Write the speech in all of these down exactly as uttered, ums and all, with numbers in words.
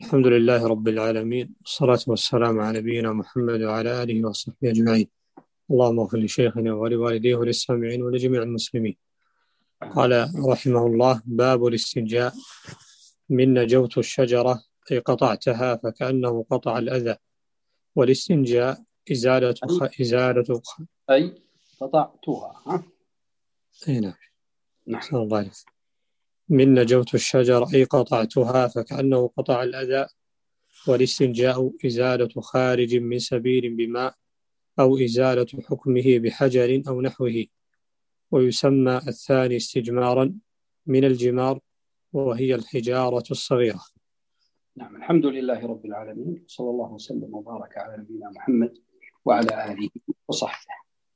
الحمد لله رب العالمين، والصلاة والسلام على نبينا محمد وعلى آله وصحبه أجمعين. اللهم اغفر لشيخنا ولوالديه وللسامعين ولجميع المسلمين. قال رحمه الله: باب الاستنجاء. من نجوت الشجرة أي قطعتها فكأنه قطع الأذى. والاستنجاء إزالة خ... إزالة خ... أي قطعتها. ها؟ أي نعم. نعم. صلى الله عليه وسلم. من نجوت الشجرة أي قطعتها فكأنه قطع الأذى. والاستنجاء إزالة خارج من سبيل بماء أو إزالة حكمه بحجر أو نحوه. ويسمى الثاني استجمارا من الجمار، وهي الحجارة الصغيرة. نعم. الحمد لله رب العالمين، صلى الله وسلم وبارك على نبينا محمد وعلى آله وصحبه.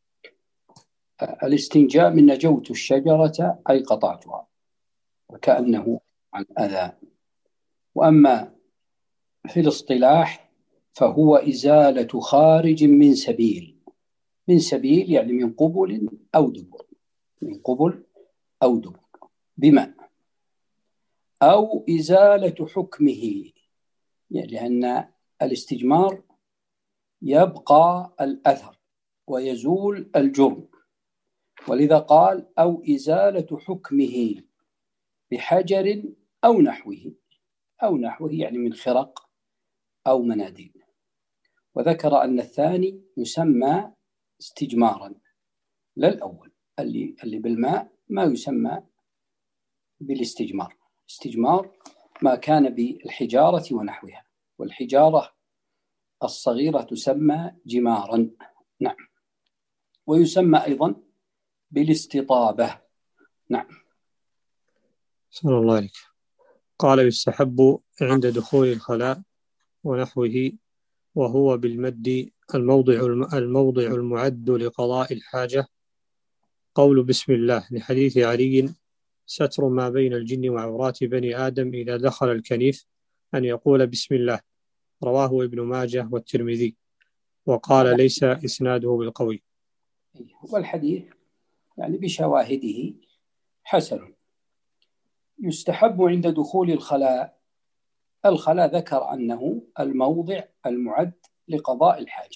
الاستنجاء من نجوت الشجرة أي قطعتها وكأنه عن أذى. وأما في الاصطلاح فهو إزالة خارج من سبيل. من سبيل يعني من قبل أو دبر، من قبل أو دبر بماء، أو إزالة حكمه، يعني لأن الاستجمار يبقى الأثر ويزول الجرم، ولذا قال أو إزالة حكمه بحجر أو نحوه. أو نحوه يعني من خرق أو مناديل. وذكر أن الثاني يسمى استجمارا، لا الأول اللي, اللي بالماء ما يسمى بالاستجمار. استجمار ما كان بالحجارة ونحوها، والحجارة الصغيرة تسمى جمارا. نعم. ويسمى أيضا بالاستطابة. نعم. صلى الله عليك. قال: يستحب عند دخول الخلاء ونحوه، وهو بالمد الموضع الموضع المعد لقضاء الحاجة، قول بسم الله، لحديث علي: ستر ما بين الجن وعورات بني آدم إذا دخل الكنيف أن يقول بسم الله. رواه ابن ماجه والترمذي، وقال ليس إسناده بالقوي. والحديث يعني بشواهده حسن. يستحب عند دخول الخلاء. الخلاء ذكر أنه الموضع المعد لقضاء الحاجة،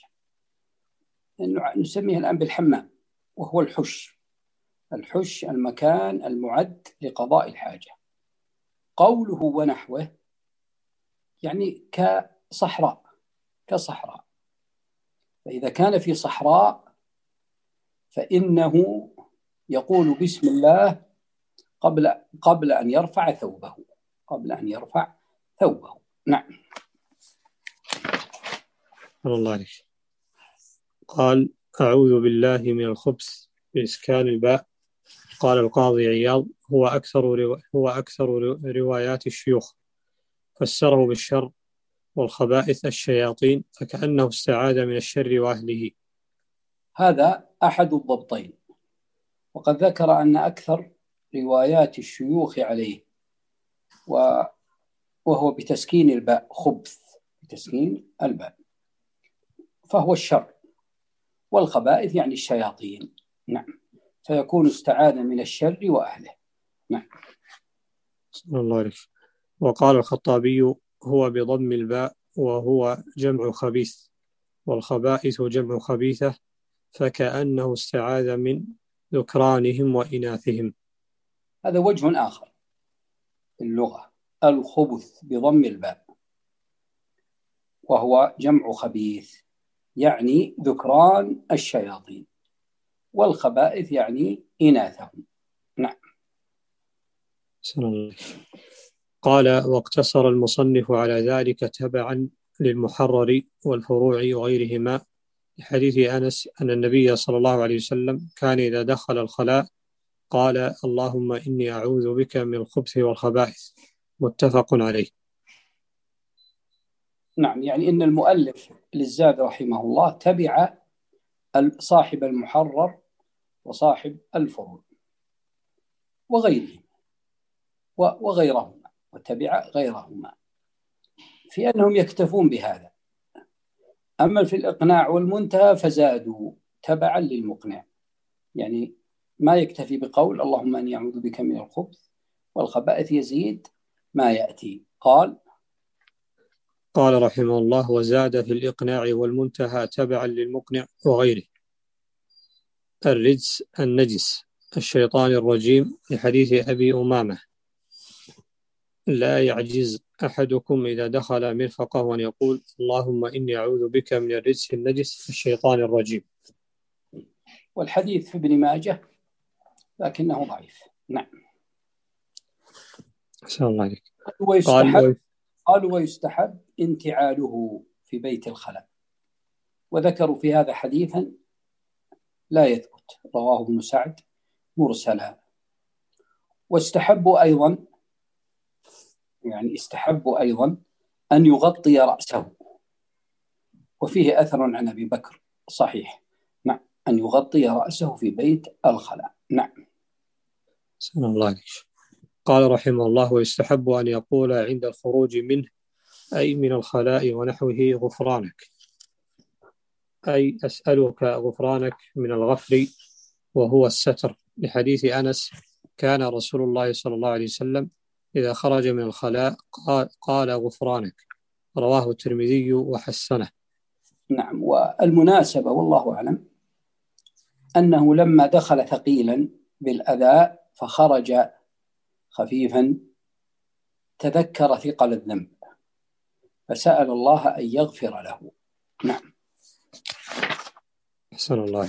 نسميه الآن بالحمام، وهو الحش. الحش المكان المعد لقضاء الحاجة. قوله ونحوه يعني كصحراء، كصحراء. فإذا كان في صحراء فإنه يقول بسم الله قبل قبل أن يرفع ثوبه، قبل أن يرفع ثوبه. نعم. الله عليك. قال: أعوذ بالله من الخبث بإسكان الباء. قال القاضي عياض: هو أكثر رو... هو أكثر روايات الشيوخ، فسره بالشر، والخبائث الشياطين، فكأنه استعاذ من الشر وأهله. هذا أحد الضبطين. وقد ذكر أن أكثر روايات الشيوخ عليه وهو بتسكين الباء، خبث بتسكين الباء، فهو الشر، والخبائث يعني الشياطين. نعم. فيكون استعاذ من الشر وأهله. نعم. صلى الله عليه. وقال الخطابي: هو بضم الباء، وهو جمع خبيث، والخبائث جمع خبيثة، فكأنه استعاذ من ذكرانهم وإناثهم. هذا وجه آخر في اللغة، الخبث بضم الباء، وهو جمع خبيث يعني ذكران الشياطين، والخبائث يعني إناثهم. نعم. صلى الله عليه. قال: واقتصر المصنف على ذلك تبعا للمحرر والفروع وغيرهما، لحديث أنس أن النبي صلى الله عليه وسلم كان إذا دخل الخلاء قال: اللهم إني أعوذ بك من الخبث والخبائث. متفق عليه. نعم. يعني إن المؤلف للزاد رحمه الله تبع صاحب المحرر وصاحب الفروع وغيرهم وغيرهما، وتبع غيرهما في أنهم يكتفون بهذا. أما في الإقناع والمنتهى فزادوا تبعا للمقنع، يعني ما يكتفي بقول اللهم أني أعوذ بك من الخبث والخبائث، يزيد ما يأتي. قال: قال رحمه الله: وزاد في الإقناع والمنتهى تبعا للمقنع وغيره: الرجس النجس الشيطان الرجيم، لحديث أبي أمامة: لا يعجز أحدكم إذا دخل مرفقه أن يقول: اللهم إني أعوذ بك من الرجس النجس الشيطان الرجيم. والحديث في ابن ماجه لكنه ضعيف. نعم. أحسن الله عليك. ويستحب قالوا ويستحب انتعاله في بيت الخلاء، وذكروا في هذا حديثا لا يثبت، رواه ابن سعد مرسلا. واستحبوا أيضا يعني استحبوا أيضا أن يغطي رأسه، وفيه أثر عن أبي بكر صحيح، نعم، أن يغطي رأسه في بيت الخلاء. نعم. أحسن الله عليك. قال رحمه الله: ويستحب أن يقول عند الخروج منه، أي من الخلاء ونحوه: غفرانك، أي أسألك غفرانك من الغفر وهو الستر، لحديث أنس: كان رسول الله صلى الله عليه وسلم إذا خرج من الخلاء قال غفرانك، رواه الترمذي وحسنه. نعم. والمناسبة والله أعلم أنه لما دخل ثقيلا بالأذى فخرج خفيفا تذكر ثقل الذنب فسأل الله أن يغفر له. نعم. أحسن الله.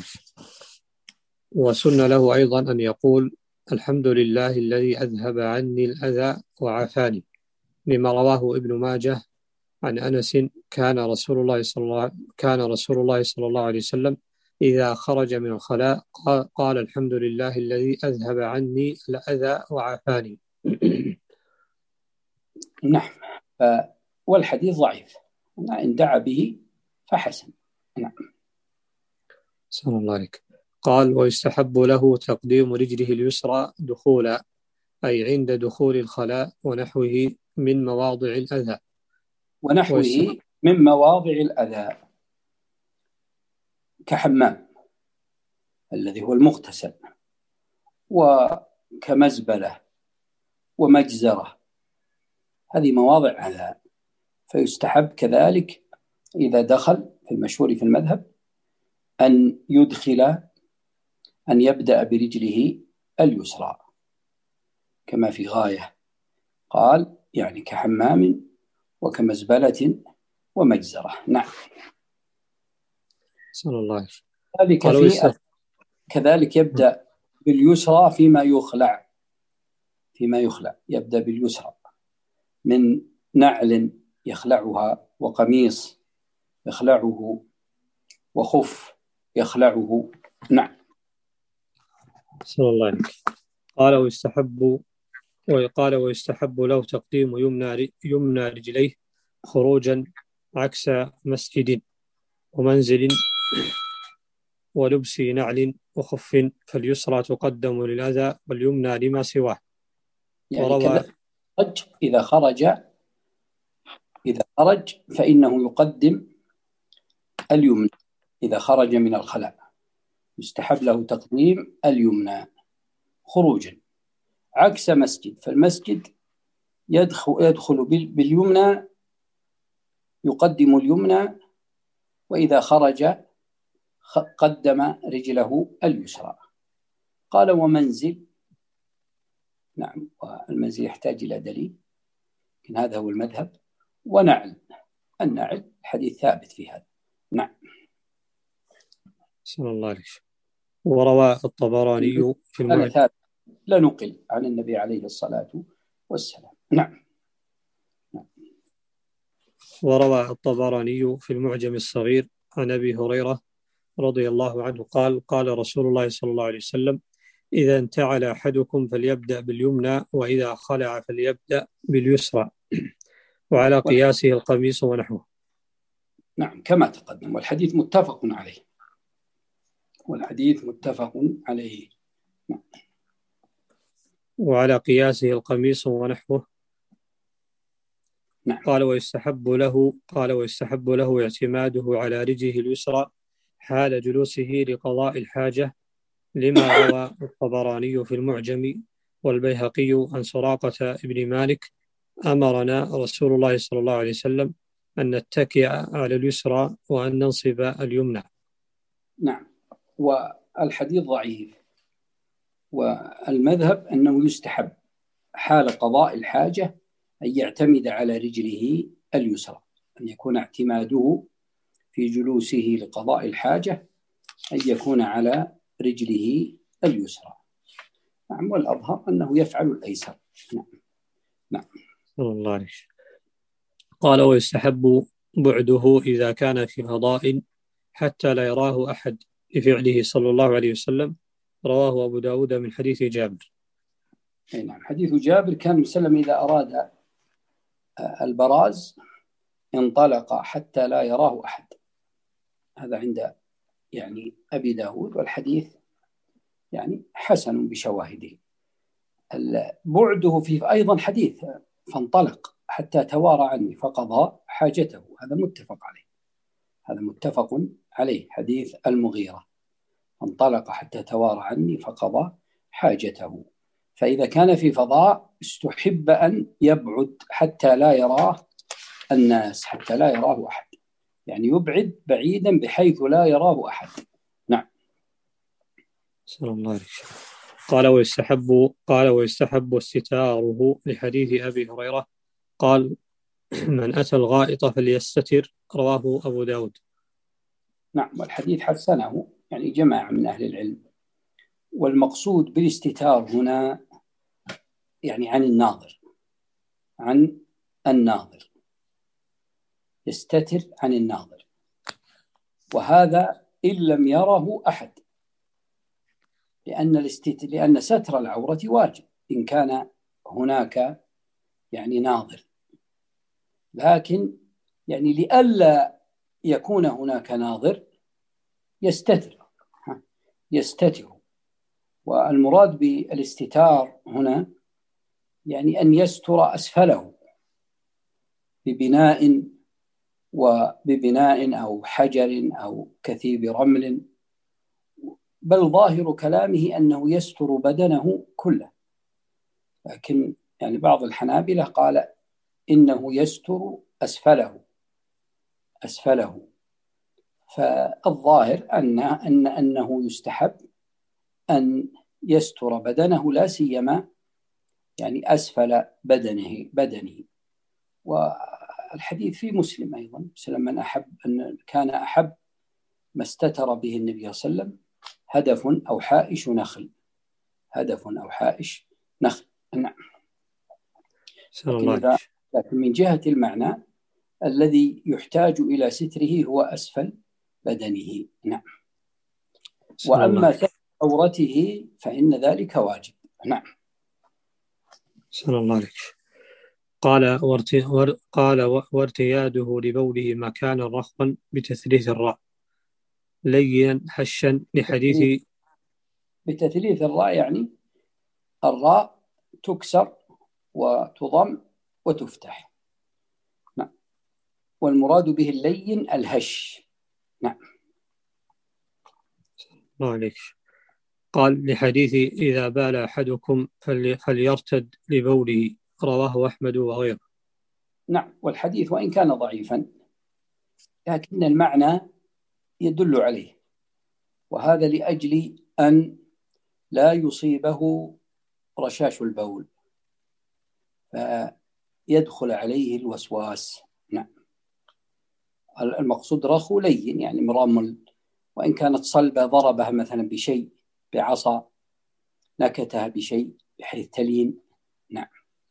وسن له أيضا أن يقول: الحمد لله الذي أذهب عني الأذى وعافاني، لما رواه ابن ماجه عن أنس: كان رسول الله صلى الله كان رسول الله صلى الله عليه وسلم إذا خرج من الخلاء قال: الحمد لله الذي أذهب عني الأذى وعافاني. نعم. والحديث ضعيف، إن دعا به فحسن. نعم. سلام الله عليك. قال: ويستحب له تقديم رجله اليسرى دخولا، أي عند دخول الخلاء ونحوه من مواضع الأذى. ونحوه من مواضع الأذى كحمام الذي هو المغتسل، وكمزبلة ومجزرة، هذه مواضع أذى، فيستحب كذلك إذا دخل في المشهور في المذهب أن يدخل أن يبدأ برجله اليسرى كما في غاية، قال يعني كحمام وكمزبلة ومجزرة. نعم. صلى الله عليه وسلم. ذلك في كذلك يبدأ باليسرى فيما يخلع فيما يخلع يبدأ باليسرى من نعل يخلعها وقميص يخلعه وخف يخلعه. نعم. صلى الله عليه وسلم. قال: ويستحب وقال ويستحب له تقديم يمنى يمنى رجليه خروجا عكس مسجد ومنزل ولبس نعل وخف، فاليسرى تقدم للأذى واليمنى لما سواه. يعني كذا إذا خرج إذا خرج فإنه يقدم اليمنى، إذا خرج من الخلاء يستحب له تقديم اليمنى خروجا عكس مسجد، فالمسجد يدخل, يدخل باليمنى يقدم اليمنى، وإذا خرج قدم رجله اليسرى. قال: ومنزل، نعم، والمنزل يحتاج إلى دليل، لكن هذا هو المذهب. ونعل، النعل حديث ثابت في هذا. نعم. صلى الله عليه وسلم. وروى الطبراني في المعجم، لا نقل عن النبي عليه الصلاة والسلام. نعم. نعم. وروى الطبراني في المعجم الصغير عن أبي هريرة رضي الله عنه قال: قال رسول الله صلى الله عليه وسلم: إذا انتعل أحدكم فليبدأ باليمنى، وإذا خلع فليبدأ باليسرى، وعلى قياسه القميص ونحوه. نعم كما تقدم، والحديث متفق عليه والحديث متفق عليه. نعم. وعلى قياسه القميص ونحوه. نعم. قال: ويستحب له قال ويستحب له اعتماده على رجله اليسرى حال جلوسه لقضاء الحاجة، لما روى الطبراني في المعجم والبيهقي عن سراقة ابن مالك: أمرنا رسول الله صلى الله عليه وسلم أن نتكئ على اليسرى وأن ننصب اليمنى. نعم. والحديث ضعيف، والمذهب أنه يستحب حال قضاء الحاجة أن يعتمد على رجله اليسرى، أن يكون اعتماده في جلوسه لقضاء الحاجة أن يكون على رجله اليسرى. نعم. والأظهر أنه يفعل الأيسر. نعم. نعم. الله عليك. قال ويستحب بعده إذا كان في فضاء حتى لا يراه أحد لفعله صلى الله عليه وسلم. رواه أبو داود من حديث جابر. نعم. حديث جابر كان وسلم إذا أراد البراز انطلق حتى لا يراه أحد. هذا عند يعني أبي داود، والحديث يعني حسن بشواهده. بعده في أيضا حديث فانطلق حتى توارى عني فقضى حاجته، هذا متفق عليه، هذا متفق عليه حديث المغيرة، فانطلق حتى توارى عني فقضى حاجته. فإذا كان في فضاء استحب أن يبعد حتى لا يراه الناس، حتى لا يراه أحد، يعني يبعد بعيدا بحيث لا يراه أحد. نعم. صلى الله عليه وسلم. قال ويستحب قال ويستحب استتاره لحديث أبي هريرة قال من أتى الغائط فليستتر. رواه أبو داود. نعم. والحديث حسنه يعني جماعة من أهل العلم. والمقصود بالاستتار هنا يعني عن الناظر، عن الناظر، يستتر عن الناظر، وهذا إن لم يره أحد، لأن الاستتر لأن ستر العورة واجب إن كان هناك يعني ناظر، لكن يعني لئلا يكون هناك ناظر يستتر يستتر والمراد بالاستتار هنا يعني أن يستر أسفله ببناء وببناء أو حجر أو كثيب رمل، بل ظاهر كلامه أنه يستر بدنه كله، لكن يعني بعض الحنابلة قال إنه يستر أسفله أسفله فالظاهر أن أن أنه يستحب أن يستر بدنه، لا سيما يعني أسفل بدنه بدنه والحديث في مسلم أيضا، من أحب أن كان أحب ما استتر به النبي صلى الله عليه وسلم هدف أو حائش نخل، هدف أو حائش نخل. نعم. لكن, لكن من جهة المعنى الذي يحتاج إلى ستره هو أسفل بدنه. نعم. وأما ستر عورته فإن ذلك واجب. نعم. صلى الله عليك. قال قال وارتياده لبوله مكانا رخوا بتثليث الراء لينا هشا لحديث. بتثليث الراء يعني الراء تكسر وتضم وتفتح. نعم. والمراد به اللين الهش. نعم. الله عليك. قال لحديث إذا بال أحدكم فليرتد لبوله. رواه أحمد وغيره. نعم. والحديث وإن كان ضعيفا لكن المعنى يدل عليه، وهذا لأجل أن لا يصيبه رشاش البول فيدخل عليه الوسواس. نعم. المقصود رخو لين يعني مرمل، وإن كانت صلبة ضربها مثلا بشيء بعصا نكتها بشيء بحيث تلين. نعم.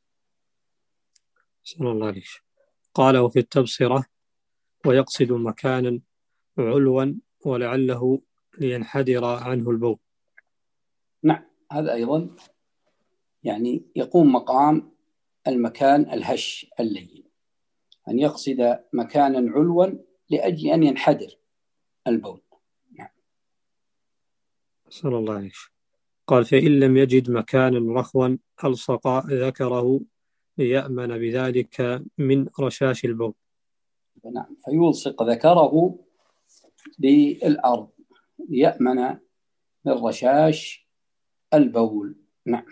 صلى الله عليه. قال وفي التبصرة ويقصد مكانا علوا ولعله لينحدر عنه البول. نعم. هذا أيضا يعني يقوم مقام المكان الهش اللين، أن يقصد مكانا علوا لأجل أن ينحدر البول. نعم. صلى الله عليه. قال فإن لم يجد مكانا رخوا ألصق ذكره ليأمن بذلك من رشاش البول. نعم. فيلصق ذكره بالأرض ليأمن من رشاش البول. نعم.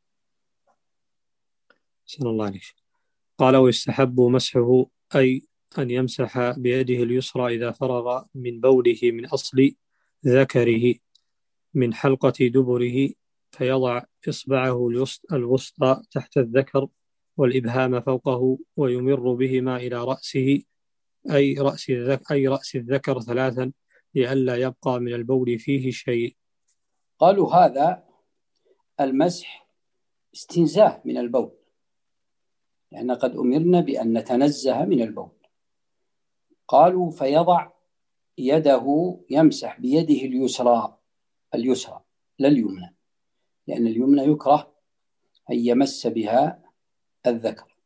صلى الله عليه. قال ويستحب مسحه أي أن يمسح بيده اليسرى إذا فرغ من بوله من أصل ذكره من حلقة دبره، فيضع إصبعه الوسطى تحت الذكر والإبهام فوقه ويمر بهما إلى رأسه أي رأس الذكر, أي رأس الذكر ثلاثا لئلا يبقى من البول فيه شيء. قالوا هذا المسح استنزاه من البول، لأن قد أمرنا بأن نتنزه من البول. قالوا فيضع يده، يمسح بيده اليسرى اليسرى لا اليمنى، لأن اليمنى يكره أن يمس بها الذكر.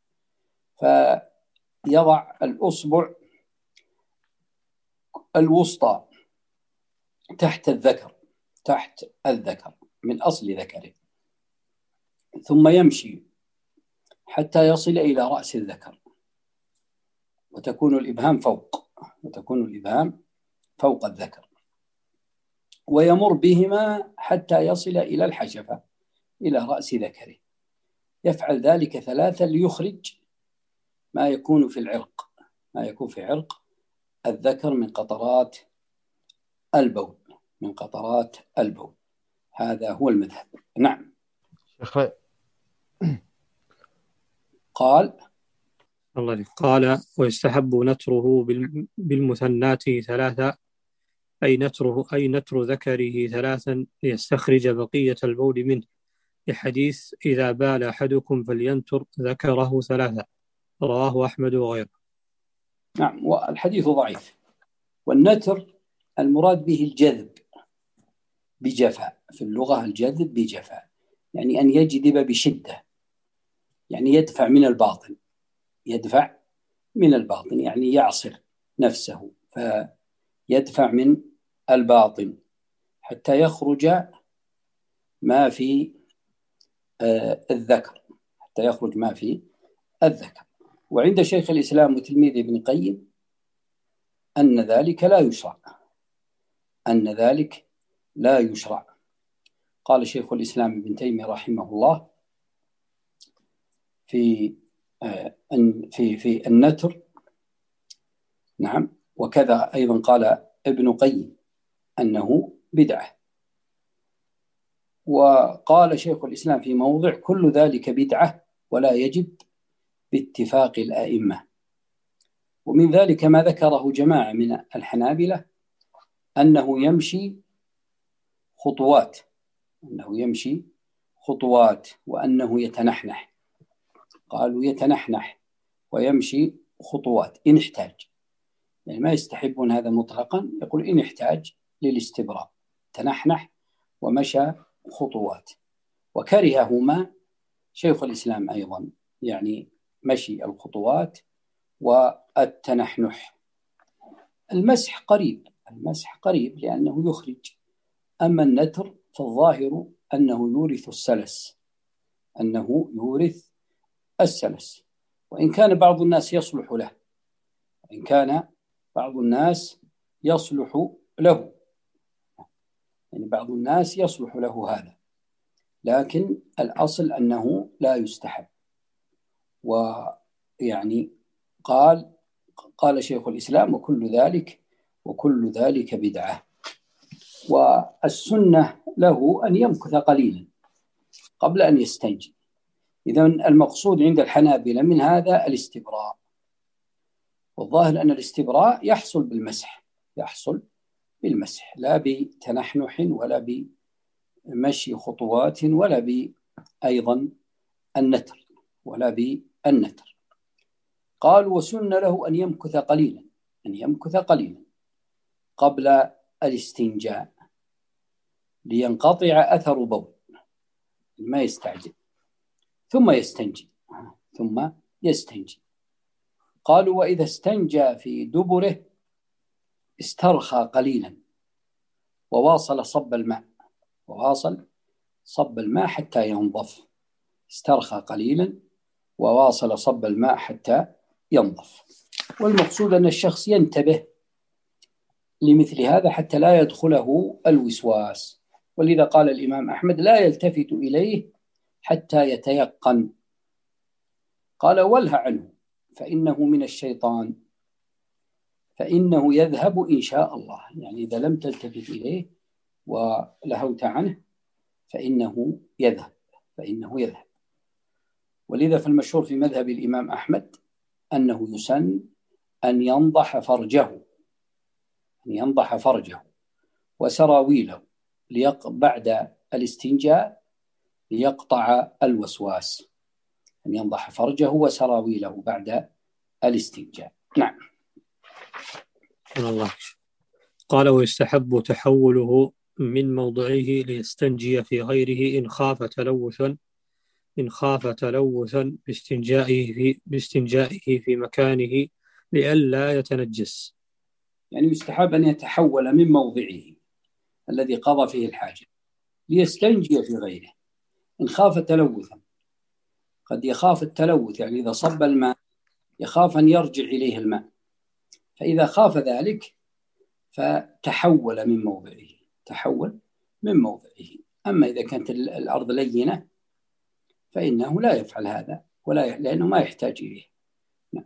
فيضع الأصبع الوسطى تحت الذكر تحت الذكر من أصل ذكره، ثم يمشي حتى يصل إلى رأس الذكر، وتكون الإبهام فوق وتكون الإبهام فوق الذكر، ويمر بهما حتى يصل إلى الحشفة إلى رأس ذكره. يفعل ذلك ثلاثة ليخرج ما يكون في العرق ما يكون في عرق الذكر من قطرات البول من قطرات البول. هذا هو المذهب. نعم. قال الله قال ويستحب نتره بالمثنات ثلاثة، أي نتره أي نتر ذكره ثلاثا ليستخرج بقية البول منه، لحديث إذا بال أحدكم فلينتر ذكره ثلاثة، رواه أحمد وغيره. نعم، والحديث ضعيف. والنتر المراد به الجذب بجفاء، في اللغة الجذب بجفاء يعني أن يجذب بشدة، يعني يدفع من الباطن يدفع من الباطن يعني يعصر نفسه، فيدفع من الباطن حتى يخرج ما في الذكر حتى يخرج ما في الذكر. وعند شيخ الإسلام وتلميذ ابن القيم أن ذلك لا يشرع أن ذلك لا يشرع قال شيخ الإسلام ابن تيمية رحمه الله في في في النتر. نعم. وكذا أيضا قال ابن قيم أنه بدعة. وقال شيخ الإسلام في موضع كل ذلك بدعة ولا يجب باتفاق الأئمة. ومن ذلك ما ذكره جماعة من الحنابلة أنه يمشي خطوات أنه يمشي خطوات وأنه يتنحنح. قالوا يتنحنح ويمشي خطوات إن احتاج، يعني ما يستحبون هذا مطلقا، يقول إن احتاج للاستبراء تنحنح ومشى خطوات. وكرههما شيخ الإسلام أيضا، يعني مشي الخطوات والتنحنح. المسح قريب المسح قريب لأنه يخرج. أما النتر فالظاهر أنه يورث السلس أنه يورث السلس وإن كان بعض الناس يصلح له وإن كان بعض الناس يصلح له يعني بعض الناس يصلح له هذا، لكن الأصل أنه لا يستحب. ويعني قال قال شيخ الإسلام وكل ذلك وكل ذلك بدعة. والسنة له أن يمكث قليلا قبل أن يستنجي. إذن المقصود عند الحنابلة من هذا الاستبراء، والظاهر أن الاستبراء يحصل بالمسح يحصل بالمسح لا بتنحنح ولا بمشي خطوات ولا بأيضا النتر ولا بالنتر. قال وسن له أن يمكث قليلا أن يمكث قليلا قبل الاستنجاء لينقطع أثر بول، ما يستعجل، ثم يستنجي ثم يستنجي. قالوا وإذا استنجى في دبره استرخى قليلا وواصل صب الماء وواصل صب الماء حتى ينضف. استرخى قليلا وواصل صب الماء حتى ينضف. والمقصود أن الشخص ينتبه لمثل هذا حتى لا يدخله الوسواس، ولذا قال الإمام أحمد لا يلتفت إليه حتى يتيقن. قال وله عنه فإنه من الشيطان فإنه يذهب إن شاء الله. يعني إذا لم تلتفت إليه ولهوت عنه فإنه يذهب فإنه يذهب ولذا فالمشهور في مذهب الإمام أحمد أنه يسن أن ينضح فرجه أن ينضح فرجه وسراويله ليق... بعد الاستنجاء ليقطع الوسواس. أن ينضح فرجه وسراويله بعد الاستنجاء. نعم. الله. قال ويستحب تحوله من موضعه ليستنجي في غيره إن خاف تلوثا إن خاف تلوثا باستنجائه في باستنجائه في مكانه لئلا يتنجس. يعني يستحب أن يتحول من موضعه الذي قضى فيه الحاجة ليستنجي في غيره إن خاف تلوثا. قد يخاف التلوث، يعني إذا صب الماء يخاف أن يرجع إليه الماء، فإذا خاف ذلك فتحول من موضعه تحول من موضعه. أما إذا كانت الأرض لينة فإنه لا يفعل هذا ولا لأنه ما يحتاج إليه. نعم.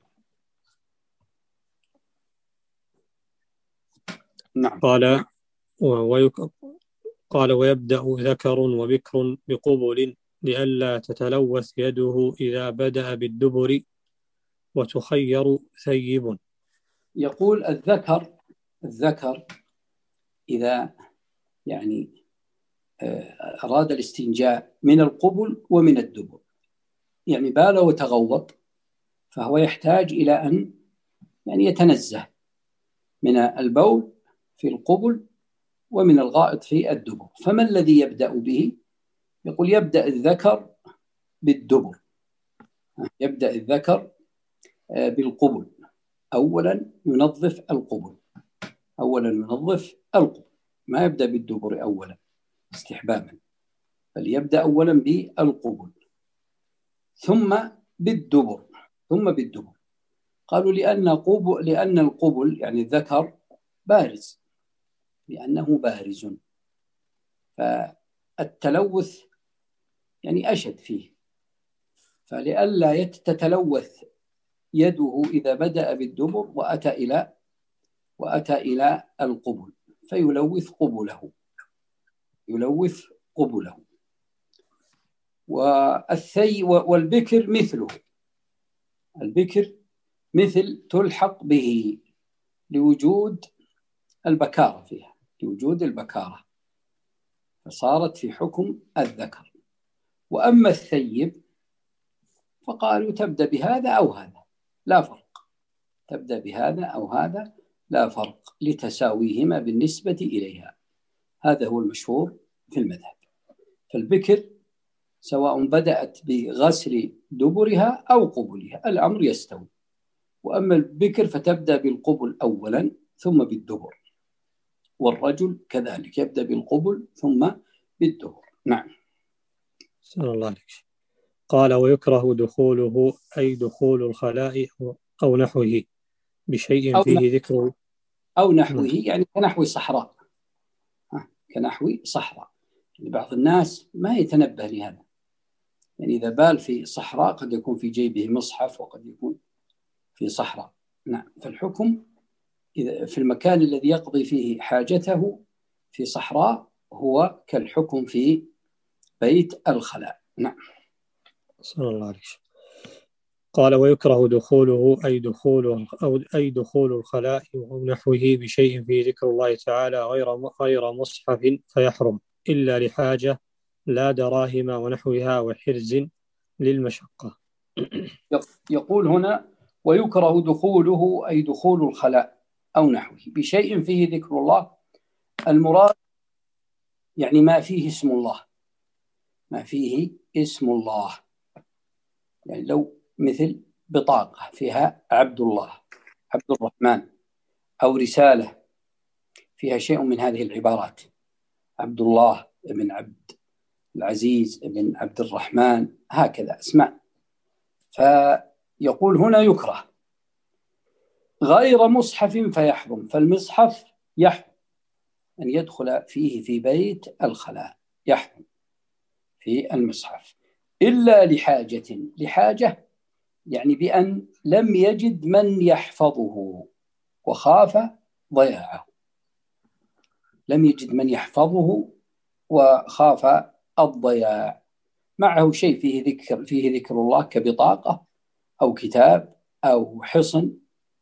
نعم. قال ويك... قال ويبدأ ذكر وبكر بقبل لئلا تتلوث يده إذا بدأ بالدبر وتخير ثيب. يقول الذكر الذكر إذا يعني أراد الاستنجاء من القبل ومن الدبر، يعني بال وتغوط، فهو يحتاج إلى أن يعني يتنزه من البول في القبل ومن الغائط في الدبر. فما الذي يبدأ به؟ يقول يبدأ الذكر بالدبر، يبدأ الذكر بالقبل. أولا ينظف القبل أولا ينظف القبل ما يبدأ بالدبر أولا استحبابا، بل يبدأ أولا بالقبل ثم بالدبر ثم بالدبر. قالوا لأن قبل لأن القبل يعني الذكر بارز، لأنه بارز، فالتلوث يعني أشد فيه، فلئلا تتلوث يده إذا بدأ بالدبر وأتى إلى وأتى إلى القبل فيلوث قبله يلوث قبله. والثي والبكر مثله، البكر مثل تلحق به لوجود البكارة فيها لوجود البكارة فصارت في حكم الذكر. وأما الثيب فقالوا تبدأ بهذا أو هذا لا فرق، تبدأ بهذا أو هذا لا فرق لتساويهما بالنسبة إليها. هذا هو المشهور في المذهب. فالبكر سواء بدأت بغسل دبرها أو قبلها الأمر يستوي. وأما البكر فتبدأ بالقبل أولا ثم بالدبر، والرجل كذلك يبدأ بالقبل ثم بالدبر. نعم. سلام الله عليك. قال ويكره دخوله أي دخول الخلاء أو نحوه بشيء فيه ذكر أو نحوه يعني كنحو صحراء كنحو صحراء يعني بعض الناس ما يتنبه لهذا، يعني إذا بال في صحراء قد يكون في جيبه مصحف وقد يكون في صحراء. نعم. فالحكم إذا في المكان الذي يقضي فيه حاجته في صحراء هو كالحكم في بيت الخلاء. نعم. صلى الله عليه وسلم. قال ويكره دخوله أي دخول أو أي دخول الخلاء ونحوه بشيء فيه ذكر الله تعالى غير غير مصحف فيحرم إلا لحاجة لا دراهم ونحوها وحرز للمشقة. يقول هنا ويكره دخوله أي دخول الخلاء أو نحوه بشيء فيه ذكر الله. المراد يعني ما فيه اسم الله ما فيه اسم الله يعني لو مثل بطاقة فيها عبد الله عبد الرحمن أو رسالة فيها شيء من هذه العبارات عبد الله ابن عبد العزيز ابن عبد الرحمن هكذا اسماء. فيقول هنا يكره غير مصحف فيحرم. فالمصحف يحرم أن يدخل فيه في بيت الخلاء يحرم في المصحف إلا لحاجة لحاجة يعني بأن لم يجد من يحفظه وخاف ضياعه. لم يجد من يحفظه وخاف الضياع. معه شيء فيه ذكر فيه ذكر الله كبطاقة أو كتاب أو حصن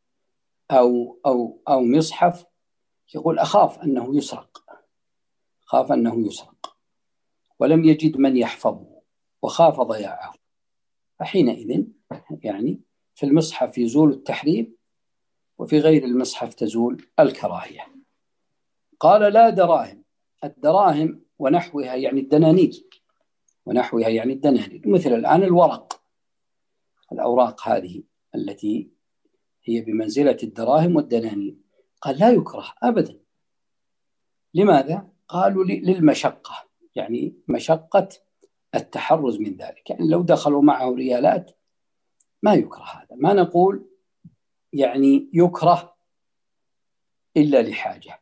أو أو أو مصحف، يقول أخاف أنه يسرق، خاف أنه يسرق، ولم يجد من يحفظه وخاف ضياعه. فحينئذ يعني في المصحف يزول التحريم، وفي غير المصحف تزول الكراهية. قال لا دراهم. الدراهم ونحوها يعني الدنانير، ونحوها يعني الدنانير، مثل الآن الورق، الأوراق هذه التي هي بمنزلة الدراهم والدنانير. قال لا يكره أبدا. لماذا؟ قالوا للمشقة، يعني مشقة التحرز من ذلك. يعني لو دخلوا معه ريالات ما يكره هذا. ما نقول يعني يكره إلا لحاجة،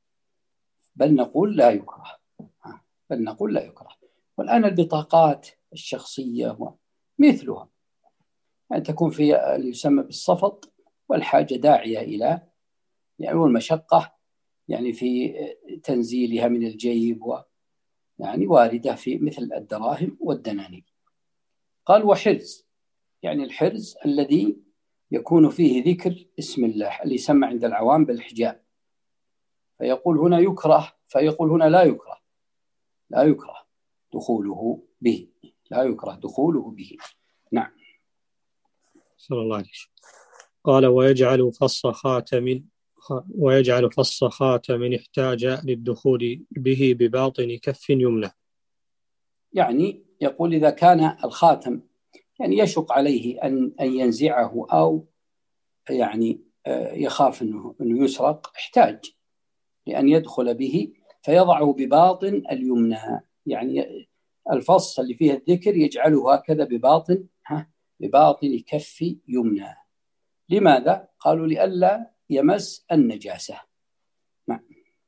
بل نقول لا يكره، بل نقول لا يكره. والآن البطاقات الشخصية مثلها، يعني تكون في اللي يسمى بالصفط، والحاجة داعية إلى يعني والمشقة يعني في تنزيلها من الجيب، و يعني واردة في مثل الدراهم والدنانير. قال وحرز، يعني الحرز الذي يكون فيه ذكر اسم الله، اللي يسمى عند العوام بالحجاب. فيقول هنا يكره، فيقول هنا لا يكره، لا يكره دخوله به، لا يكره دخوله به. نعم. صلى الله عليه وسلم. قال ويجعل فص خاتم ويجعل فص خاتم احتاج للدخول به بباطن كف يمنى. يعني يقول إذا كان الخاتم يعني يشق عليه أن أن ينزعه، أو يعني يخاف أنه أنه يسرق، احتاج لأن يدخل به فيضعه بباطن اليمنى. يعني الفص اللي فيه الذكر يجعله هكذا بباطن ها بباطن كف يمنى. لماذا؟ قالوا لئلا يمس النجاسة. نعم.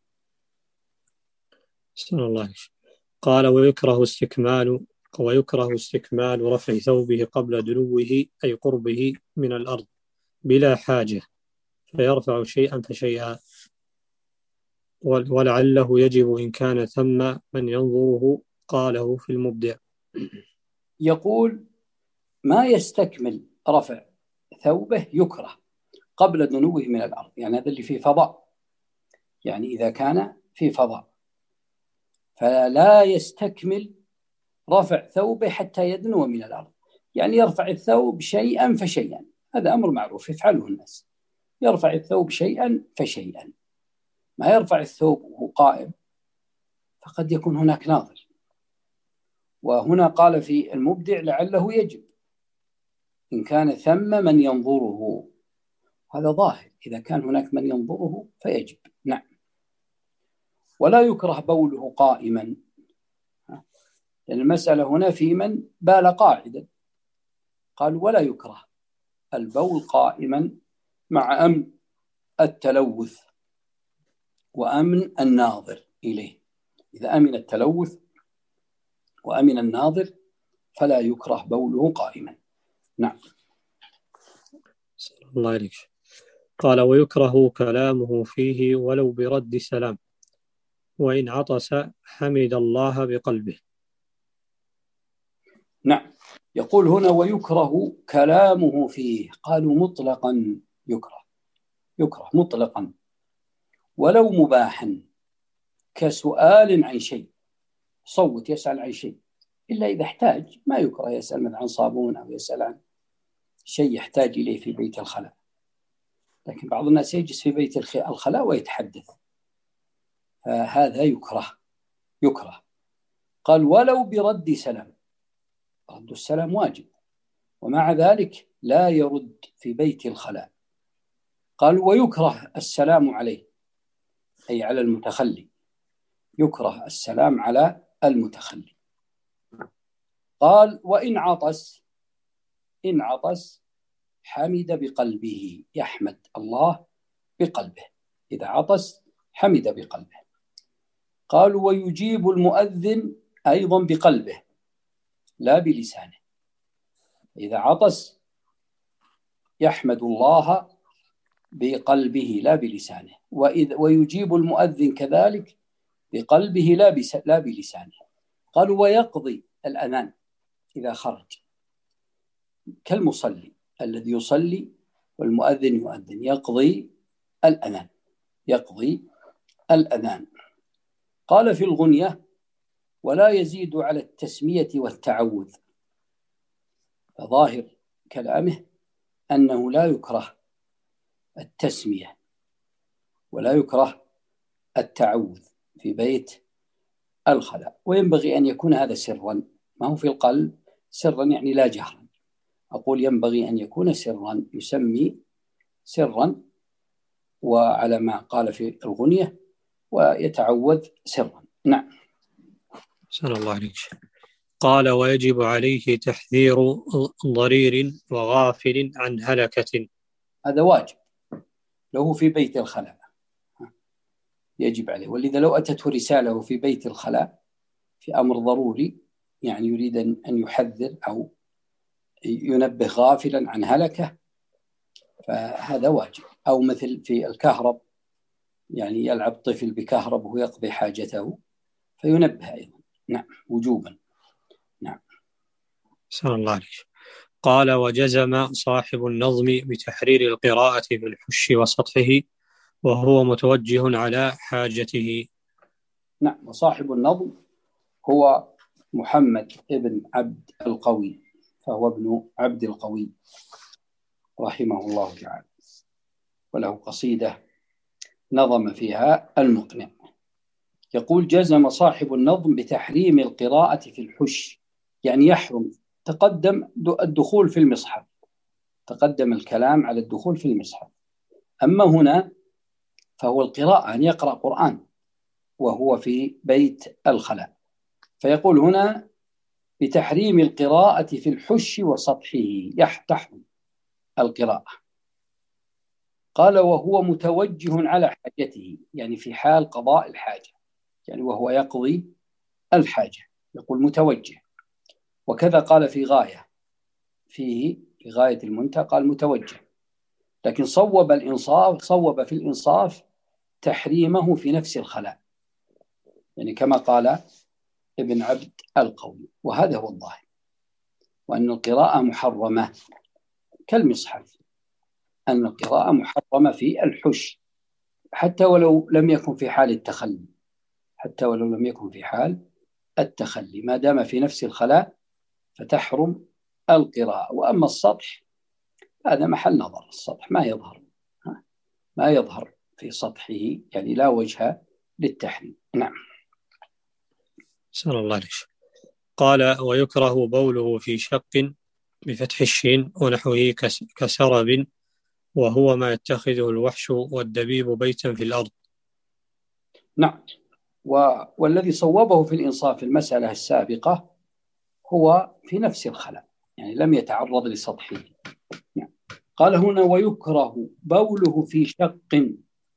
صلى الله عليه وسلم. قال ويكره استكمال ويكره استكمال رفع ثوبه قبل دنوه أي قربه من الأرض بلا حاجة، فيرفع شيئا فشيئا، ولعله يجب إن كان ثم من ينظره. قاله في المبدع. يقول ما يستكمل رفع ثوبه يكره قبل دنوه من الأرض، يعني هذا اللي فيه فضاء، يعني إذا كان في فضاء فلا يستكمل رفع ثوبه حتى يدنو من الأرض. يعني يرفع الثوب شيئا فشيئا، هذا أمر معروف يفعله الناس، يرفع الثوب شيئا فشيئا، ما يرفع الثوب وهو قائم، فقد يكون هناك ناظر. وهنا قال في المبدع لعله يجب إن كان ثم من ينظره، هذا ظاهر، إذا كان هناك من ينظره فيجب. نعم. ولا يكره بوله قائما، لأن المسألة هنا في من بال قاعدا. قال ولا يكره البول قائما مع أمن التلوث وأمن الناظر إليه. إذا أمن التلوث وأمن الناظر فلا يكره بوله قائما. نعم. صلى الله عليه وسلم. قال ويكره كلامه فيه ولو برد سلام، وإن عطس حمد الله بقلبه. نعم. يقول هنا ويكره كلامه فيه، قالوا مطلقا يكره، يكره مطلقا ولو مباحا، كسؤال عن شيء، صوت يسأل عن شيء، إلا إذا احتاج ما يكره يسأل عن صابون أو يسأل عن شيء يحتاج إليه في بيت الخلاء. لكن بعض الناس يجلس في بيت الخلاء ويتحدث، فهذا يكره، يكره. قال ولو برد سلام، رد السلام واجب، ومع ذلك لا يرد في بيت الخلاء. قال ويكره السلام عليه، أي على المتخلي، يكره السلام على المتخلي. قال وإن عطس، إن عطس حمد بقلبه، يحمد الله بقلبه، إذا عطس حمد بقلبه. قالوا ويجيب المؤذن أيضا بقلبه لا بلسانه، إذا عطس يحمد الله بقلبه لا بلسانه، وإذ ويجيب المؤذن كذلك بقلبه لا بس لا بلسانه. قالوا ويقضي الأذان إذا خرج كالمصلي الذي يصلي والمؤذن يؤذن، يقضي الأذان يقضي الأذان. قال في الغنية ولا يزيد على التسمية والتعوذ، فظاهر كلامه أنه لا يكره التسمية ولا يكره التعوذ في بيت الخلاء، وينبغي أن يكون هذا سرا، ما هو في القلب سرا يعني لا جهرا، أقول ينبغي أن يكون سرا، يسمي سرا وعلى ما قال في الغنية ويتعوذ سرا. نعم. سلام الله عليك. قال ويجب عليه تحذير ضرير وغافل عن هلكة، هذا واجب له في بيت الخلاء، يجب عليه. ولذا لو أتته رسالة في بيت الخلاء في أمر ضروري، يعني يريد أن يحذر أو ينبه غافلا عن هلكة، فهذا واجب. أو مثل في الكهرب، يعني يلعب طفل بكهرب وهو يقضي حاجته فينبه أيضا. نعم وجوبا. نعم. سلام الله عليك. قال وجزم صاحب النظم بتحرير القراءة في الحش وسطحه وهو متوجه على حاجته. نعم. وصاحب النظم هو محمد ابن عبد القوي، فهو ابن عبد القوي رحمه الله تعالى، وله قصيدة نظم فيها المقنع. يقول جزم صاحب النظم بتحريم القراءة في الحش، يعني يحرم. تقدم الدخول في المصحف، تقدم الكلام على الدخول في المصحف. أما هنا فهو القراءة، أن يقرأ قرآن وهو في بيت الخلاء، فيقول هنا بتحريم القراءة في الحش وسطحه، تحرم القراءة. قال وهو متوجه على حاجته، يعني في حال قضاء الحاجة، يعني وهو يقضي الحاجة يقول متوجه. وكذا قال في غاية، فيه في غاية المنتهى قال متوجه، لكن صوب الإنصاف صوب في الإنصاف تحريمه في نفس الخلاء، يعني كما قال ابن عبد القوي، وهذا هو الظاهر، وأن القراءة محرمة كالمصحف، أن القراءة محرمة في الحش حتى ولو لم يكن في حال التخلي، حتى ولو لم يكن في حال التخلي، ما دام في نفس الخلاء فتحرم القراءة. وأما السطح هذا محل نظر، السطح ما يظهر ما يظهر في سطحه، يعني لا وجه للتحريم. نعم. سلام الله عليك. قال ويكره بوله في شق بفتح الشين ونحوه كسرب، وهو ما يتخذه الوحش والدبيب بيتا في الأرض. نعم. و... والذي صوبه في الإنصاف في المسألة السابقة هو في نفس الخلاء، يعني لم يتعرض لسطحه. نعم. قال هنا ويكره بوله في شق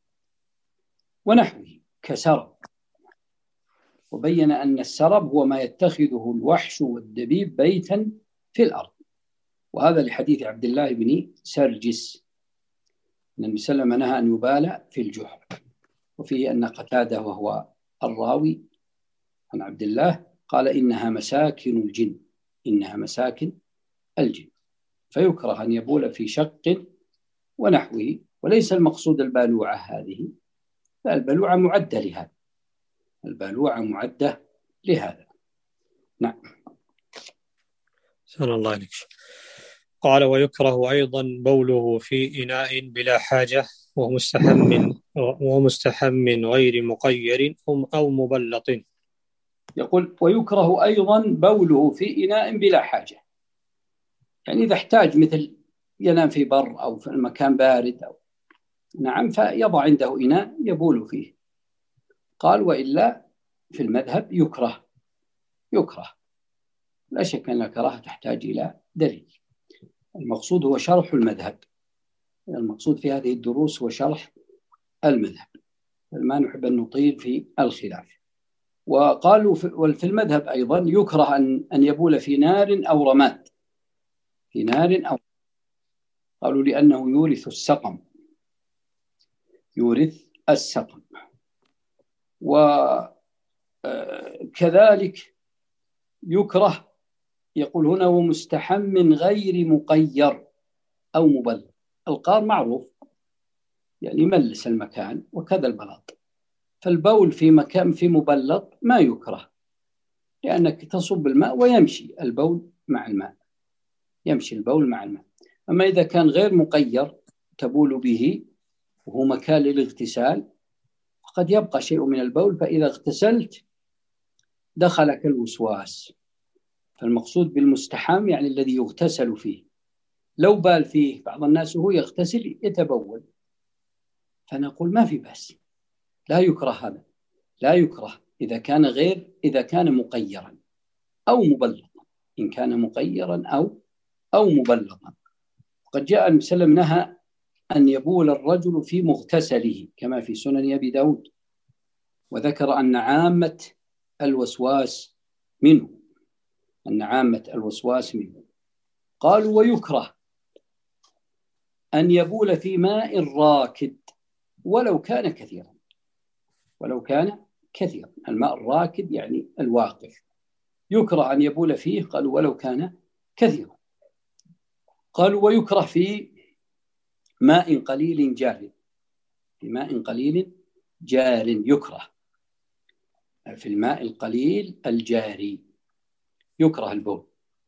ونحوه كسرب، وبين أن السرب هو ما يتخذه الوحش والدبيب بيتا في الأرض، وهذا لحديث عبد الله بن سرجس أن النبي صلى الله عليه وسلم نهى أن يبال في الجحر، وفيه أن قتادة وهو الراوي عن عبد الله قال إنها مساكن الجن، إنها مساكن الجن، فيكره أن يبول في شق ونحوه. وليس المقصود البالوعة هذه، لا، البالوعة معدة لهذا، البالوعة معدة لهذا. نعم. سلام الله عليك. قال ويكره أيضا بوله في إناء بلا حاجة ومستحم ومستحم غير مقير أو مبلط. يقول ويكره أيضا بوله في إناء بلا حاجة، يعني إذا احتاج مثل ينام في بر أو في مكان بارد أو نعم فيضع عنده إناء يبول فيه. قال وإلا في المذهب يكره يكره لا شك أن الكراهة تحتاج إلى دليل. المقصود هو شرح المذهب، المقصود في هذه الدروس هو شرح المذهب، ما نحب أن نطيل في الخلاف. وقالوا في المذهب أيضا يكره أن أن يبول في نار أو رماد، في نار أو قالوا لأنه يورث السقم، يورث السقم. وكذلك يكره، يقول هنا ومستحم من غير مقير أو مبلغ. القار معروف يعني يملس المكان، وكذا البلاط. فالبول في مكان في مبلط ما يكره، لأنك تصب الماء ويمشي البول مع الماء، يمشي البول مع الماء. أما إذا كان غير مقير تبول به وهو مكان للاغتسال، قد يبقى شيء من البول، فإذا اغتسلت دخلك الوسواس. فالمقصود بالمستحام يعني الذي يغتسل فيه. لو بال فيه بعض الناس وهو يغتسل يتبول، فنقول ما في بأس، لا يكره هذا، لا يكره إذا كان غير إذا كان مقيرا أو مبلغا، إن كان مقيرا أو أو مبلغا. قد جاء النبي صلى الله عليه وسلم نهى أن يبول الرجل في مغتسله كما في سنن أبي داود، وذكر أن عامة الوسواس منه، أن عامة الوسواس منه. قالوا ويكره أن يبول في ماء راكد ولو كان كثيرا، ولو كان كثيرا. الماء الراكد يعني الواقف، يكره أن يبول فيه، قالوا ولو كان كثيرا. قالوا ويكره في ماء قليل جار، في ماء قليل جار يكره، في الماء القليل الجاري يكره البول.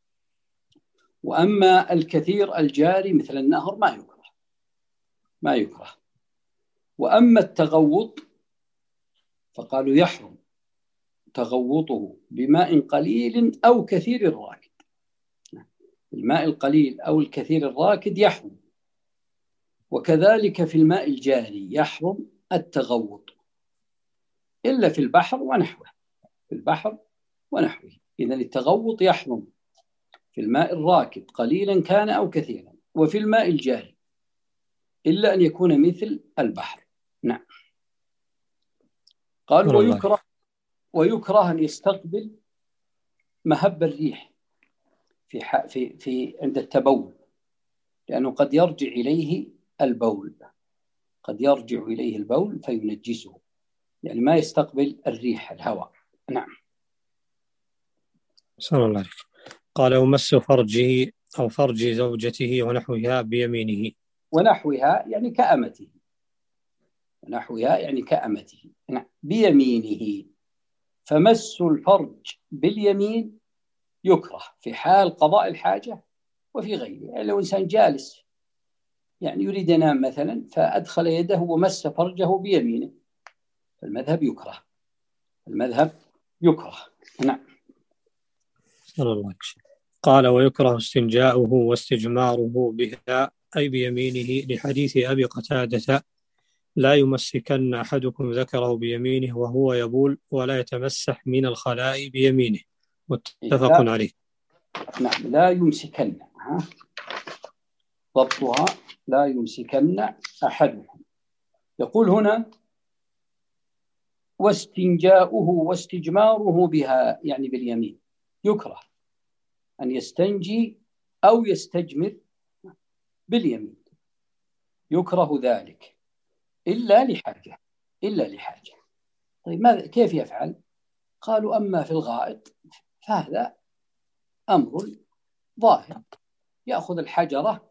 وأما الكثير الجاري مثل النهر ما يكره، ما يكره. وأما التغوط فقالوا يحرم تغوطه بماء قليل أو كثير راكد. الماء القليل أو الكثير الراكد يحرم. وكذلك في الماء الجاري يحرم التغوط إلا في البحر ونحوه، في البحر ونحوه. إذن التغوط يحرم في الماء الراكد قليلا كان أو كثيرا، وفي الماء الجاري إلا أن يكون مثل البحر. نعم. قال ويكره ويكره أن يستقبل مهب الريح في في في عند التبول، لأنه قد يرجع إليه البول، قد يرجع إليه البول فينجسه، يعني ما يستقبل الريح الهواء. نعم. صلى الله عليه. قال ومس فرجه أو فرج زوجته ونحوها بيمينه. ونحوها يعني كأمته، ونحوها يعني كأمته. نعم. بيمينه. فمس الفرج باليمين يكره في حال قضاء الحاجة وفي غيره. يعني لو إنسان جالس يعني يريد ينام مثلا فأدخل يده ومس فرجه بيمينه، فالمذهب يكره، المذهب يكره. نعم. صلى الله عليه. قال ويكره استنجاؤه واستجماره بها أي بيمينه، لحديث أبي قتادة لا يمسكن أحدكم ذكره بيمينه وهو يبول ولا يتمسح من الخلاء بيمينه، متفق لا. عليه. نعم. لا يمسكن، ضبطها لا يمسكن أحدكم. يقول هنا واستنجاؤه واستجماره بها يعني باليمين، يكره أن يستنجي أو يستجمر باليمين، يكره ذلك إلا لحاجة، إلا لحاجة. طيب ماذا كيف يفعل؟ قالوا أما في الغائط فهذا أمر ظاهر، يأخذ الحجرة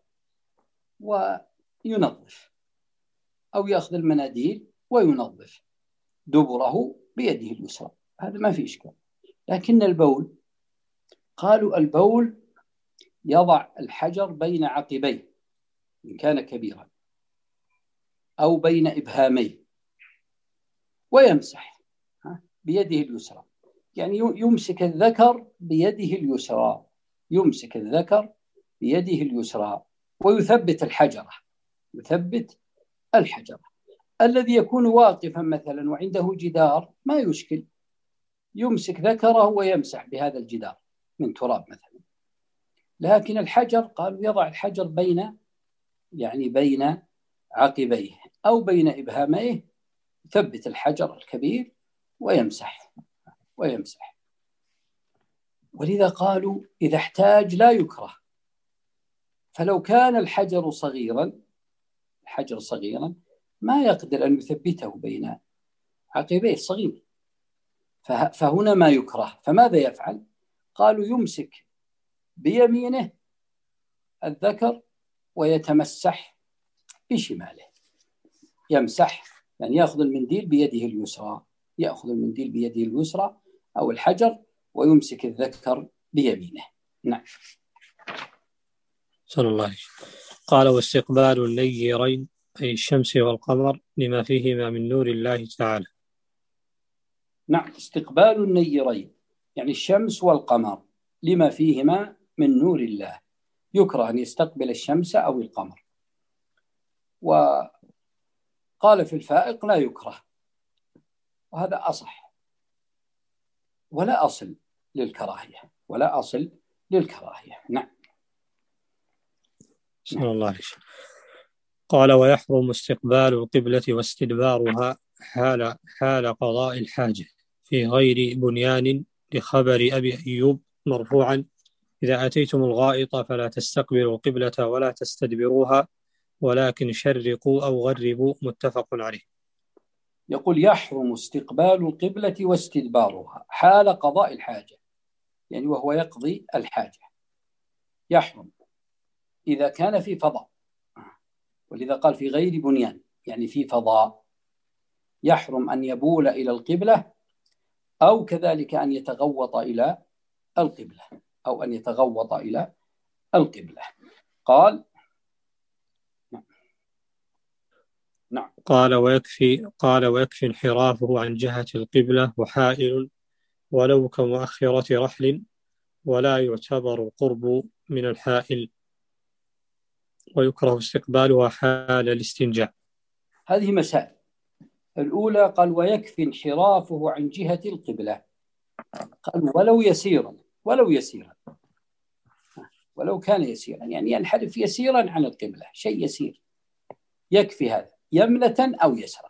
وينظف، أو يأخذ المناديل وينظف دبره بيده اليسرى، هذا ما في إشكال. لكن البول، قالوا البول يضع الحجر بين عقبيه إن كان كبيرا أو بين إبهاميه ويمسح بيده اليسرى، يعني يمسك الذكر بيده اليسرى، يمسك الذكر بيده اليسرى ويثبت الحجرة، يثبت الحجرة. الذي يكون واقفا مثلا وعنده جدار ما يشكل، يمسك ذكره ويمسح بهذا الجدار من تراب مثلا. لكن الحجر قالوا يضع الحجر بين يعني بين عقبيه أو بين إبهاميه، يثبت الحجر الكبير ويمسح ويمسح. ولذا قالوا إذا احتاج لا يكره. فلو كان الحجر صغيرا، الحجر صغيرا ما يقدر أن يثبته بين عقبيه الصغير، فهنا ما يكره. فماذا يفعل؟ قالوا يمسك بيمينه الذكر ويتمسح بشماله، يمسح يعني يأخذ المنديل بيده اليسرى، يأخذ المنديل بيده اليسرى أو الحجر ويمسك الذكر بيمينه. نعم. صلى الله عليه وسلم. قال واستقبال النيرين أي الشمس والقمر لما فيهما من نور الله تعالى. نعم، استقبال النيرين يعني الشمس والقمر لما فيهما من نور الله، يكره أن يستقبل الشمس أو القمر. وقال في الفائق لا يكره، وهذا أصح، ولا أصل للكراهية، ولا أصل للكراهية. نعم. صلى الله عليه وسلم. قال ويحرم استقبال القبلة واستدبارها حال, حال قضاء الحاجة في غير بنيان، لخبر أبي أيوب مرفوعا إذا أتيتم الغائط فلا تستقبلوا القبلة ولا تستدبروها ولكن شرقوا أو غربوا، متفق عليه. يقول يحرم استقبال القبلة واستدبارها حال قضاء الحاجة، يعني وهو يقضي الحاجة يحرم إذا كان في فضاء، ولذا قال في غير بنيان يعني في فضاء، يحرم أن يبول إلى القبلة أو كذلك أن يتغوط إلى القبلة أو أن يتغوط إلى القبلة. قال نعم. قال ويكفي قال ويكفي انحرافه عن جهة القبلة وحائل ولو كمؤخرة رحل، ولا يعتبر القرب من الحائل، ويكره استقبالها حال الاستنجاء. هذه مسائل. الأولى قال ويكفي انحرافه عن جهة القبلة، قال ولو يسيرا، ولو يسيرا ولو كان يسيرا يعني ينحرف يسيرا عن القبلة، شيء يسير يكفي هذا، يمنة أو يسرا،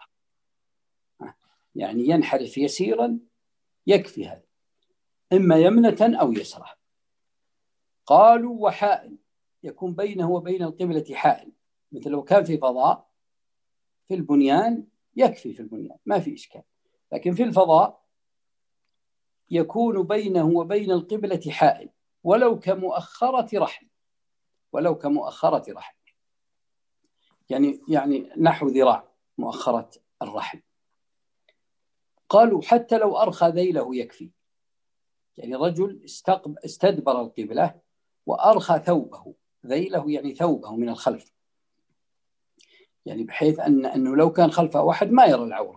يعني ينحرف يسيرا يكفي هذا، إما يمنة أو يسرا. قالوا وحائل يكون بينه وبين القبلة حائل، مثل لو كان في فضاء في البنيان يكفي في البنيان ما في إشكال، لكن في الفضاء يكون بينه وبين القبلة حائل ولو كمؤخرة رحل، ولو كمؤخرة رحل يعني يعني نحو ذراع مؤخرة الرحل. قالوا حتى لو أرخى ذيله يكفي، يعني رجل استدبر القبلة وأرخى ثوبه، ذيله يعني ثوبه من الخلف، يعني بحيث أن أنه لو كان خلفه واحد ما يرى العورة،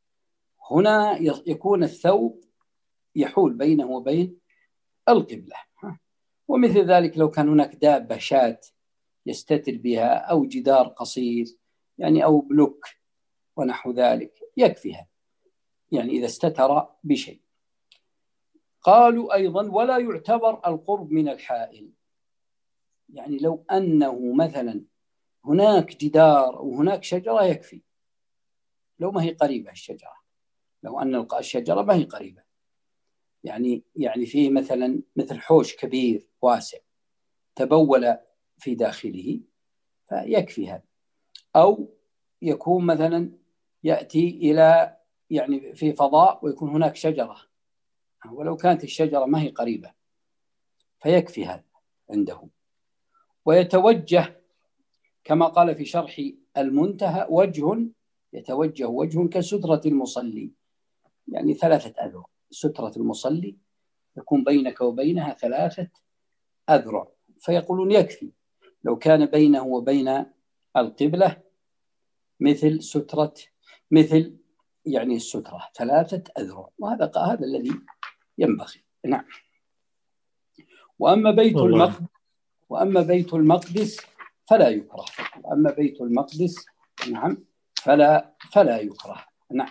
هنا يكون الثوب يحول بينه وبين القبلة. ومثل ذلك لو كان هناك دابة شاة يستتر بها أو جدار قصير يعني أو بلوك ونحو ذلك يكفيها، يعني إذا استتر بشيء. قالوا أيضا ولا يعتبر القرب من الحائل، يعني لو أنه مثلا هناك جدار وهناك شجرة يكفي، لو ما هي قريبة الشجرة، لو أن الشجرة ما هي قريبة، يعني يعني فيه مثلا مثل حوش كبير واسع تبول في داخله فيكفي هذا، أو يكون مثلا يأتي إلى يعني في فضاء ويكون هناك شجرة ولو كانت الشجرة ما هي قريبة فيكفي هذا عندهم. ويتوجه كما قال في شرح المنتهى وجه، يتوجه وجه كسترة المصلي، يعني ثلاثة أذرع، سترة المصلي يكون بينك وبينها ثلاثة أذرع، فيقولون يكفي لو كان بينه وبين القبلة مثل سترة مثل يعني السترة ثلاثة أذرع، وهذا هذا الذي ينبغي. نعم. وأما بيت المقدس وأما بيت المقدس فلا يكره، وأما بيت المقدس نعم فلا فلا يكره. نعم.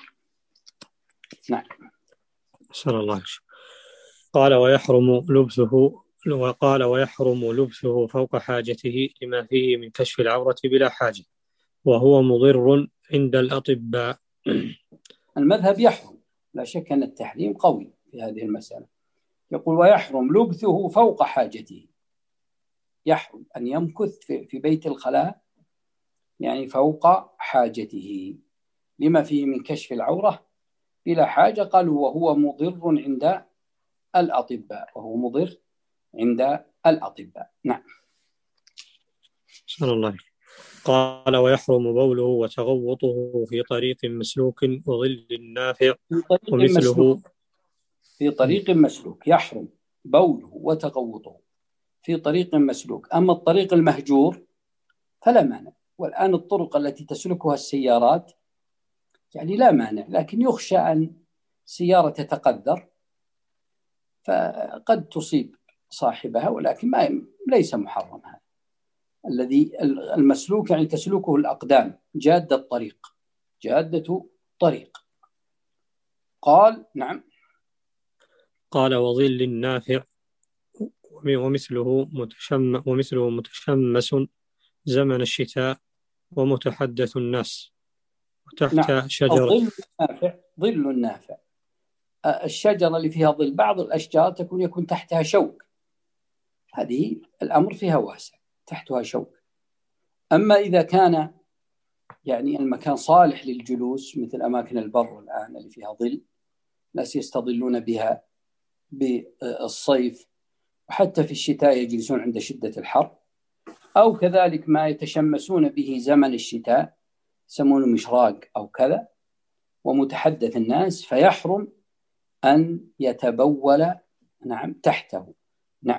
نعم. صلى الله عليه وسلم. قال ويحرم لبسه وقال ويحرم لبسه فوق حاجته لما فيه من كشف العورة بلا حاجة، وهو مضر عند الأطباء. المذهب يحرم، لا شك أن التحريم قوي في هذه المسألة. يقول ويحرم لبثه فوق حاجته، يحرم أن يمكث في بيت الخلاء يعني فوق حاجته لما فيه من كشف العورة بلا حاجة. قالوا وهو مضر عند الأطباء، وهو مضر عند الأطباء. نعم. صلى الله عليه. قال ويحرم بوله وتغوطه في طريق مسلوك وظل نافع في طريق ومثله مسلوك في طريق مسلوك يحرم بوله وتغوطه في طريق مسلوك. أما الطريق المهجور فلا مانع. والآن الطرق التي تسلكها السيارات يعني لا مانع، لكن يخشى أن سيارة تتقدر فقد تصيب صاحبها، ولكن ما ليس محرم. هذا الذي المسلوك يعني تسلكه الأقدام، جادة الطريق، جادة طريق. قال نعم. قال وظل نافع ومثله متشم ومثله متشمس زمن الشتاء ومتحدث الناس وتحت نعم. شجرة. ظل نافع، ظل نافع الشجرة اللي فيها ظل. بعض الأشجار تكون يكون تحتها شوك، هذه الأمر فيها واسع، تحتها شوك. أما إذا كان يعني المكان صالح للجلوس مثل أماكن البر الآن اللي فيها ظل، ناس يستظلون بها بالصيف، وحتى في الشتاء يجلسون عند شدة الحر، أو كذلك ما يتشمسون به زمن الشتاء يسمونه مشراق أو كذا، ومتحدث الناس، فيحرم أن يتبول نعم تحته. نعم.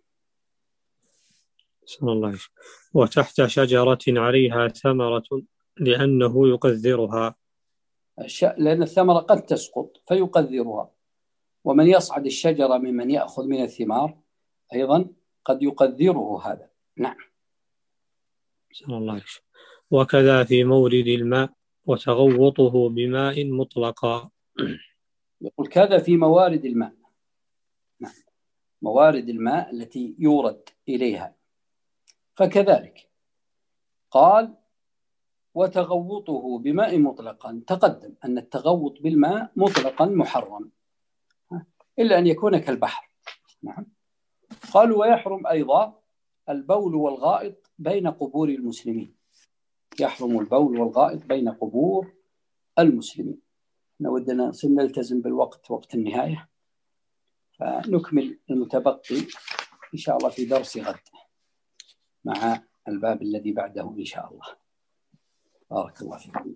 صلى الله عليه. وتحت شجرة عليها ثمرة لأنه يقذرها، لأن الثمرة قد تسقط فيقذرها، ومن يصعد الشجرة ممن يأخذ من الثمار أيضا قد يقذره هذا. نعم. صلى الله عليه. وكذا في مورد الماء وتغوطه بماء مطلقا. يقول كذا في موارد الماء. نعم. موارد الماء التي يورد إليها فكذلك. قال وتغوطه بماء مطلقا. تقدم أن التغوط بالماء مطلقا محرم إلا أن يكون كالبحر. نعم. قالوا ويحرم أيضا البول والغائط بين قبور المسلمين. يحرم البول والغائط بين قبور المسلمين. نودنا نلتزم بالوقت، وقت النهاية، فنكمل المتبقي إن شاء الله في درس غد مع الباب الذي بعده إن شاء الله. بارك الله فيكم.